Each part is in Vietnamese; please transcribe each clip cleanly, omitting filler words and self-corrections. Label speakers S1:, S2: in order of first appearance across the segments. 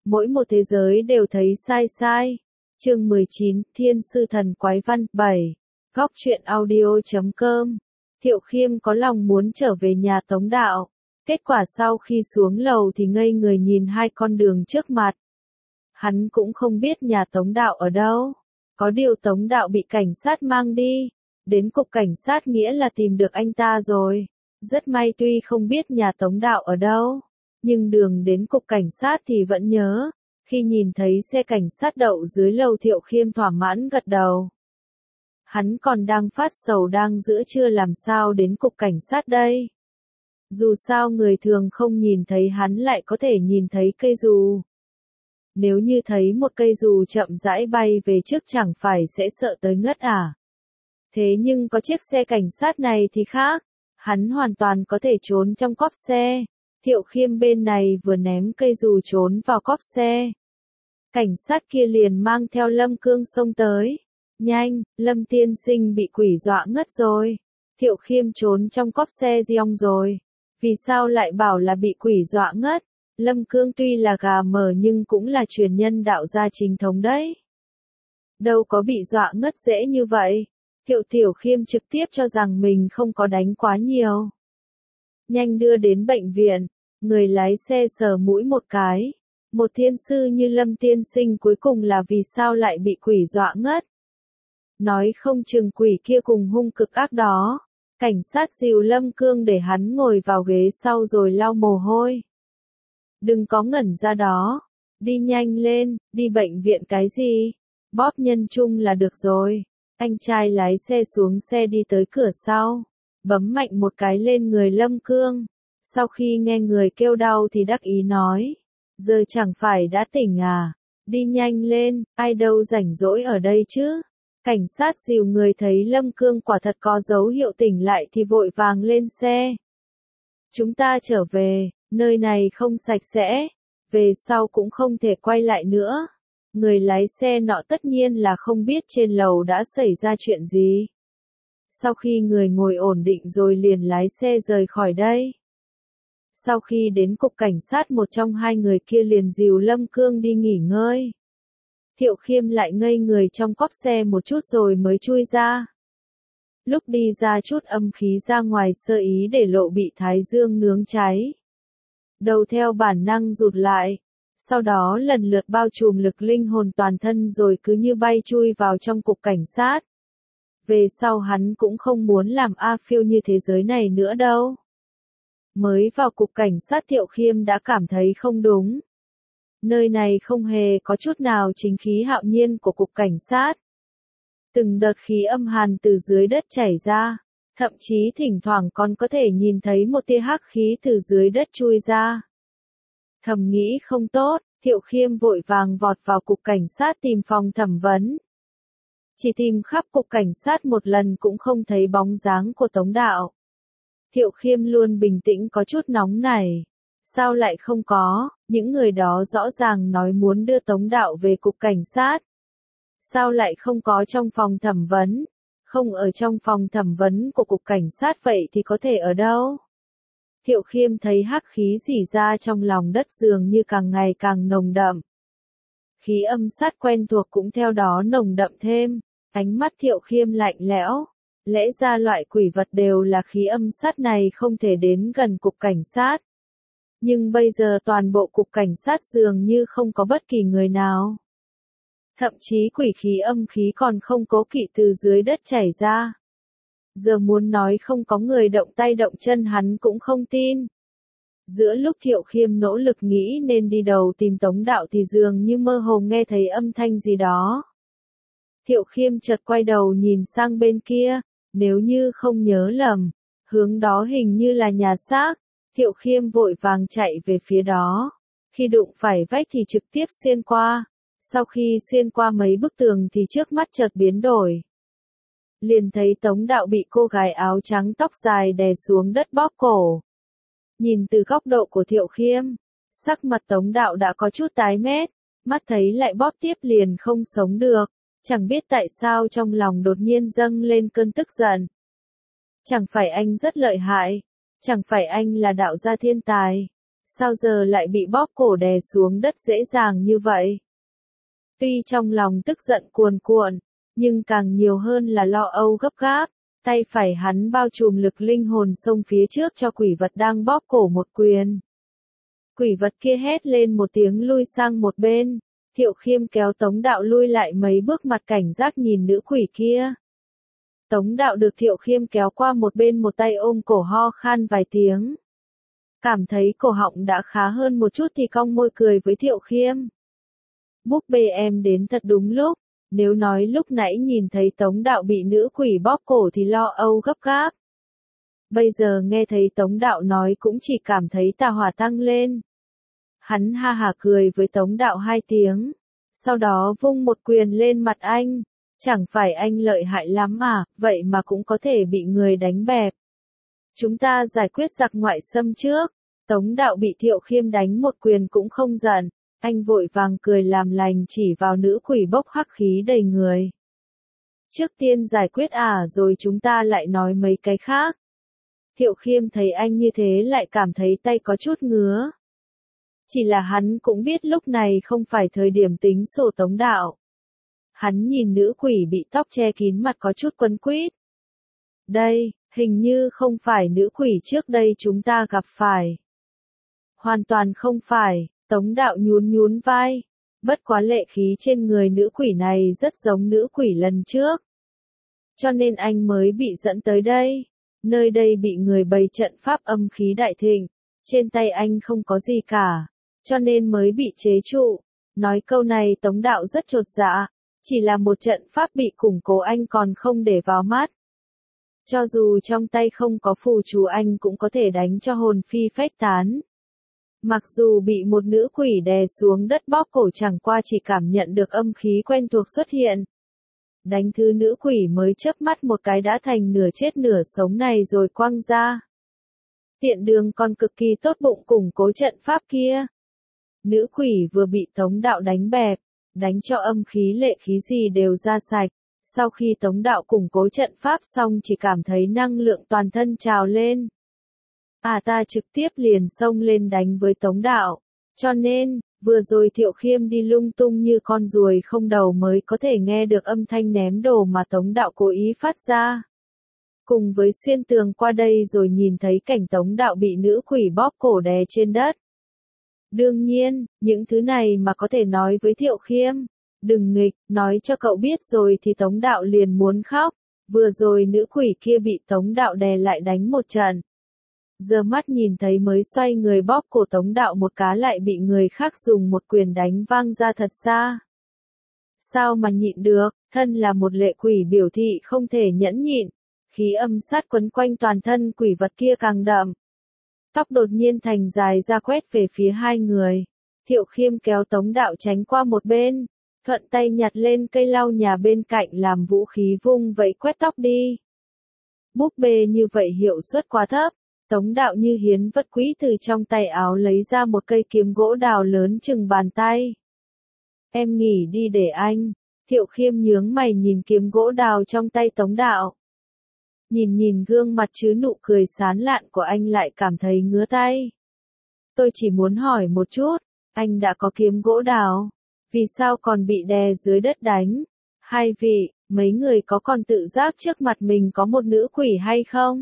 S1: mỗi một thế giới đều thấy sai sai. Chương 19, Thiên sư thần quái văn 7. Góc truyện audio.com. Thiệu Khiêm có lòng muốn trở về nhà Tống Đạo. Kết quả sau khi xuống lầu thì ngây người nhìn hai con đường trước mặt. Hắn cũng không biết nhà Tống Đạo ở đâu. Có điều Tống Đạo bị cảnh sát mang đi. Đến cục cảnh sát nghĩa là tìm được anh ta rồi. Rất may tuy không biết nhà Tống Đạo ở đâu, nhưng đường đến cục cảnh sát thì vẫn nhớ. Khi nhìn thấy xe cảnh sát đậu dưới lầu Thiệu Khiêm thỏa mãn gật đầu. Hắn còn đang phát sầu đang giữa trưa làm sao đến cục cảnh sát đây. Dù sao người thường không nhìn thấy hắn lại có thể nhìn thấy cây dù. Nếu như thấy một cây dù chậm rãi bay về trước chẳng phải sẽ sợ tới ngất à. Thế nhưng có chiếc xe cảnh sát này thì khác. Hắn hoàn toàn có thể trốn trong cốp xe. Thiệu Khiêm bên này vừa ném cây dù trốn vào cốp xe. Cảnh sát kia liền mang theo Lâm Cương xông tới. Nhanh, Lâm tiên sinh bị quỷ dọa ngất rồi. Thiệu Khiêm trốn trong cốp xe Giong rồi. Vì sao lại bảo là bị quỷ dọa ngất? Lâm Cương tuy là gà mờ nhưng cũng là truyền nhân đạo gia chính thống đấy. Đâu có bị dọa ngất dễ như vậy. Thiệu Khiêm trực tiếp cho rằng mình không có đánh quá nhiều. Nhanh đưa đến bệnh viện, người lái xe sờ mũi một cái. Một thiên sư như Lâm tiên sinh cuối cùng là vì sao lại bị quỷ dọa ngất. Nói không chừng quỷ kia cùng hung cực ác đó. Cảnh sát dìu Lâm Cương để hắn ngồi vào ghế sau rồi lau mồ hôi. Đừng có ngẩn ra đó. Đi nhanh lên, đi bệnh viện cái gì? Bóp nhân trung là được rồi. Anh trai lái xe xuống xe đi tới cửa sau. Bấm mạnh một cái lên người Lâm Cương. Sau khi nghe người kêu đau thì đắc ý nói. Giờ chẳng phải đã tỉnh à? Đi nhanh lên, ai đâu rảnh rỗi ở đây chứ? Cảnh sát dìu người thấy Lâm Cương quả thật có dấu hiệu tỉnh lại thì vội vàng lên xe. Chúng ta trở về, nơi này không sạch sẽ. Về sau cũng không thể quay lại nữa. Người lái xe nọ tất nhiên là không biết trên lầu đã xảy ra chuyện gì. Sau khi người ngồi ổn định rồi liền lái xe rời khỏi đây. Sau khi đến cục cảnh sát một trong hai người kia liền dìu Lâm Cương đi nghỉ ngơi. Thiệu Khiêm lại ngây người trong cốp xe một chút rồi mới chui ra. Lúc đi ra chút âm khí ra ngoài sơ ý để lộ bị thái dương nướng cháy. Đầu theo bản năng rụt lại. Sau đó lần lượt bao trùm lực linh hồn toàn thân rồi cứ như bay chui vào trong cục cảnh sát. Về sau hắn cũng không muốn làm A Phiêu như thế giới này nữa đâu. Mới vào cục cảnh sát Thiệu Khiêm đã cảm thấy không đúng. Nơi này không hề có chút nào chính khí hạo nhiên của cục cảnh sát. Từng đợt khí âm hàn từ dưới đất chảy ra, thậm chí thỉnh thoảng còn có thể nhìn thấy một tia hắc khí từ dưới đất chui ra. Thầm nghĩ không tốt, Thiệu Khiêm vội vàng vọt vào cục cảnh sát tìm phòng thẩm vấn. Chỉ tìm khắp cục cảnh sát một lần cũng không thấy bóng dáng của Tống Đạo. Thiệu Khiêm luôn bình tĩnh có chút nóng nảy. Sao lại không có, những người đó rõ ràng nói muốn đưa Tống Đạo về cục cảnh sát. Sao lại không có trong phòng thẩm vấn? Không ở trong phòng thẩm vấn của cục cảnh sát vậy thì có thể ở đâu? Thiệu Khiêm thấy hắc khí rỉ ra trong lòng đất dường như càng ngày càng nồng đậm. Khí âm sát quen thuộc cũng theo đó nồng đậm thêm. Ánh mắt Thiệu Khiêm lạnh lẽo. Lẽ ra loại quỷ vật đều là khí âm sát này không thể đến gần cục cảnh sát. Nhưng bây giờ toàn bộ cục cảnh sát dường như không có bất kỳ người nào. Thậm chí quỷ khí âm khí còn không cố kỵ từ dưới đất chảy ra. Giờ muốn nói không có người động tay động chân hắn cũng không tin. Giữa lúc Thiệu Khiêm nỗ lực nghĩ nên đi đầu tìm Tống Đạo thì dường như mơ hồ nghe thấy âm thanh gì đó. Thiệu Khiêm chợt quay đầu nhìn sang bên kia, nếu như không nhớ lầm, hướng đó hình như là nhà xác. Thiệu Khiêm vội vàng chạy về phía đó. Khi đụng phải vách thì trực tiếp xuyên qua. Sau khi xuyên qua mấy bức tường thì trước mắt chợt biến đổi. Liền thấy Tống Đạo bị cô gái áo trắng tóc dài đè xuống đất bóp cổ. Nhìn từ góc độ của Thiệu Khiêm, sắc mặt Tống Đạo đã có chút tái mét, mắt thấy lại bóp tiếp liền không sống được. Chẳng biết tại sao trong lòng đột nhiên dâng lên cơn tức giận. Chẳng phải anh rất lợi hại, chẳng phải anh là đạo gia thiên tài, Sao giờ lại bị bóp cổ đè xuống đất dễ dàng như vậy? Tuy trong lòng tức giận cuồn cuộn, nhưng càng nhiều hơn là lo âu gấp gáp, tay phải hắn bao trùm lực linh hồn xông phía trước cho quỷ vật đang bóp cổ một quyền. Quỷ vật kia hét lên một tiếng lui sang một bên, Thiệu Khiêm kéo Tống Đạo lui lại mấy bước mặt cảnh giác nhìn nữ quỷ kia. Tống Đạo được Thiệu Khiêm kéo qua một bên một tay ôm cổ ho khan vài tiếng. Cảm thấy cổ họng đã khá hơn một chút thì cong môi cười với Thiệu Khiêm. Búp bê em đến thật đúng lúc, nếu nói lúc nãy nhìn thấy Tống Đạo bị nữ quỷ bóp cổ thì lo âu gấp gáp. Bây giờ nghe thấy Tống Đạo nói cũng chỉ cảm thấy tà hỏa tăng lên. Hắn ha hả cười với Tống Đạo 2 tiếng, sau đó vung một quyền lên mặt anh. Chẳng phải anh lợi hại lắm à, vậy mà cũng có thể bị người đánh bẹp. Chúng ta giải quyết giặc ngoại xâm trước. Tống Đạo bị Thiệu Khiêm đánh một quyền cũng không giận, anh vội vàng cười làm lành chỉ vào nữ quỷ bốc hắc khí đầy người. Trước tiên giải quyết rồi chúng ta lại nói mấy cái khác. Thiệu Khiêm thấy anh như thế lại cảm thấy tay có chút ngứa. Chỉ là hắn cũng biết lúc này không phải thời điểm tính sổ Tống Đạo. Hắn nhìn nữ quỷ bị tóc che kín mặt có chút quấn quýt. Đây, hình như không phải nữ quỷ trước đây chúng ta gặp phải. Hoàn toàn không phải, Tống Đạo nhún nhún vai. Bất quá lệ khí trên người nữ quỷ này rất giống nữ quỷ lần trước. Cho nên anh mới bị dẫn tới đây. Nơi đây bị người bày trận pháp âm khí đại thịnh. Trên tay anh không có gì cả. Cho nên mới bị chế trụ. Nói câu này Tống Đạo rất chột dạ. Chỉ là một trận pháp bị củng cố anh còn không để vào mắt. Cho dù trong tay không có phù chú anh cũng có thể đánh cho hồn phi phách tán. Mặc dù bị một nữ quỷ đè xuống đất bóp cổ chẳng qua chỉ cảm nhận được âm khí quen thuộc xuất hiện. Đánh thứ nữ quỷ mới chớp mắt một cái đã thành nửa chết nửa sống này rồi quăng ra. Tiện đường còn cực kỳ tốt bụng củng cố trận pháp kia. Nữ quỷ vừa bị Tống Đạo đánh bẹp, đánh cho âm khí lệ khí gì đều ra sạch. Sau khi Tống Đạo củng cố trận pháp xong chỉ cảm thấy năng lượng toàn thân trào lên. Ta trực tiếp liền xông lên đánh với Tống Đạo. Cho nên, vừa rồi Thiệu Khiêm đi lung tung như con ruồi không đầu mới có thể nghe được âm thanh ném đồ mà Tống Đạo cố ý phát ra. Cùng với xuyên tường qua đây rồi nhìn thấy cảnh Tống Đạo bị nữ quỷ bóp cổ đè trên đất. Đương nhiên, những thứ này mà có thể nói với Thiệu Khiêm. Đừng nghịch, nói cho cậu biết rồi thì Tống Đạo liền muốn khóc. Vừa rồi nữ quỷ kia bị Tống Đạo đè lại đánh một trận. Giờ mắt nhìn thấy mới xoay người bóp cổ Tống Đạo một cá lại bị người khác dùng một quyền đánh vang ra thật xa. Sao mà nhịn được, thân là một lệ quỷ biểu thị không thể nhẫn nhịn. Khí âm sát quấn quanh toàn thân quỷ vật kia càng đậm. Tóc đột nhiên thành dài ra quét về phía hai người. Thiệu Khiêm kéo Tống Đạo tránh qua một bên. Thuận tay nhặt lên cây lau nhà bên cạnh làm vũ khí vung vẫy quét tóc đi. Búp bê như vậy hiệu suất quá thấp. Tống Đạo như hiến vật quý từ trong tay áo lấy ra một cây kiếm gỗ đào lớn chừng bàn tay. Em nghỉ đi để anh. Thiệu Khiêm nhướng mày nhìn kiếm gỗ đào trong tay Tống Đạo. Nhìn gương mặt chứa nụ cười sán lạn của anh lại cảm thấy ngứa tay. Tôi chỉ muốn hỏi một chút, anh đã có kiếm gỗ đào, vì sao còn bị đè dưới đất đánh? Hai vị, mấy người có còn tự giác trước mặt mình có một nữ quỷ hay không?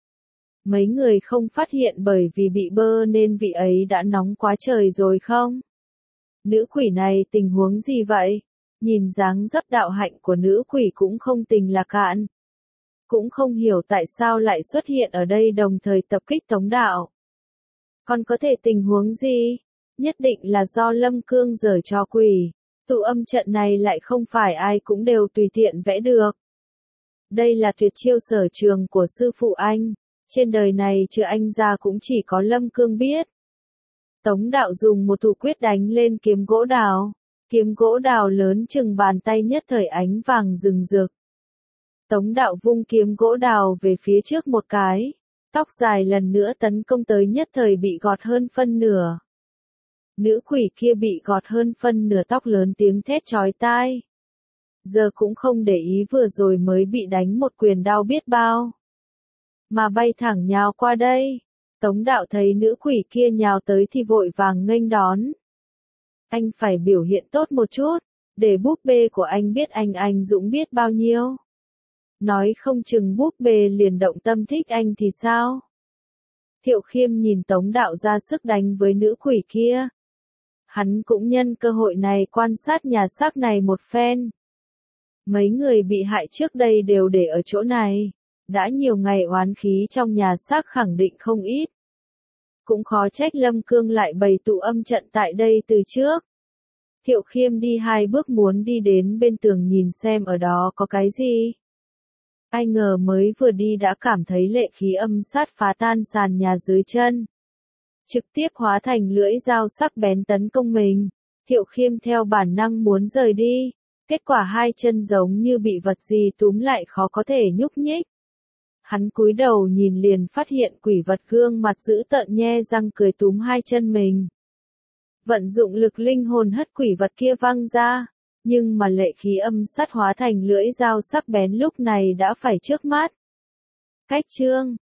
S1: Mấy người không phát hiện bởi vì bị bơ nên vị ấy đã nóng quá trời rồi không? Nữ quỷ này tình huống gì vậy? Nhìn dáng dấp đạo hạnh của nữ quỷ cũng không tình là cạn. Cũng không hiểu tại sao lại xuất hiện ở đây đồng thời tập kích Tống Đạo. Còn có thể tình huống gì? Nhất định là do Lâm Cương giở trò quỷ. Tụ âm trận này lại không phải ai cũng đều tùy tiện vẽ được. Đây là tuyệt chiêu sở trường của sư phụ anh. Trên đời này trừ anh ra cũng chỉ có Lâm Cương biết. Tống Đạo dùng một thủ quyết đánh lên kiếm gỗ đào. Kiếm gỗ đào lớn chừng bàn tay nhất thời ánh vàng rừng rực. Tống Đạo vung kiếm gỗ đào về phía trước một cái. Tóc dài lần nữa tấn công tới nhất thời bị gọt hơn phân nửa. Nữ quỷ kia bị gọt hơn phân nửa tóc lớn tiếng thét chói tai. Giờ cũng không để ý vừa rồi mới bị đánh một quyền đau biết bao. Mà bay thẳng nhào qua đây. Tống Đạo thấy nữ quỷ kia nhào tới thì vội vàng nghênh đón. Anh phải biểu hiện tốt một chút, để búp bê của anh biết anh dũng biết bao nhiêu. Nói không chừng búp bê liền động tâm thích anh thì sao? Thiệu Khiêm nhìn Tống Đạo ra sức đánh với nữ quỷ kia. Hắn cũng nhân cơ hội này quan sát nhà xác này một phen. Mấy người bị hại trước đây đều để ở chỗ này. Đã nhiều ngày oán khí trong nhà xác khẳng định không ít. Cũng khó trách Lâm Cương lại bày tụ âm trận tại đây từ trước. Thiệu Khiêm đi 2 bước muốn đi đến bên tường nhìn xem ở đó có cái gì. Ai ngờ mới vừa đi đã cảm thấy lệ khí âm sát phá tan sàn nhà dưới chân. Trực tiếp hóa thành lưỡi dao sắc bén tấn công mình. Thiệu Khiêm theo bản năng muốn rời đi. Kết quả 2 chân giống như bị vật gì túm lại khó có thể nhúc nhích. Hắn cúi đầu nhìn liền phát hiện quỷ vật gương mặt dữ tợn nhe răng cười túm 2 chân mình. Vận dụng lực linh hồn hất quỷ vật kia văng ra. Nhưng mà lệ khí âm sát hóa thành lưỡi dao sắc bén lúc này đã phải trước mắt. Cách chương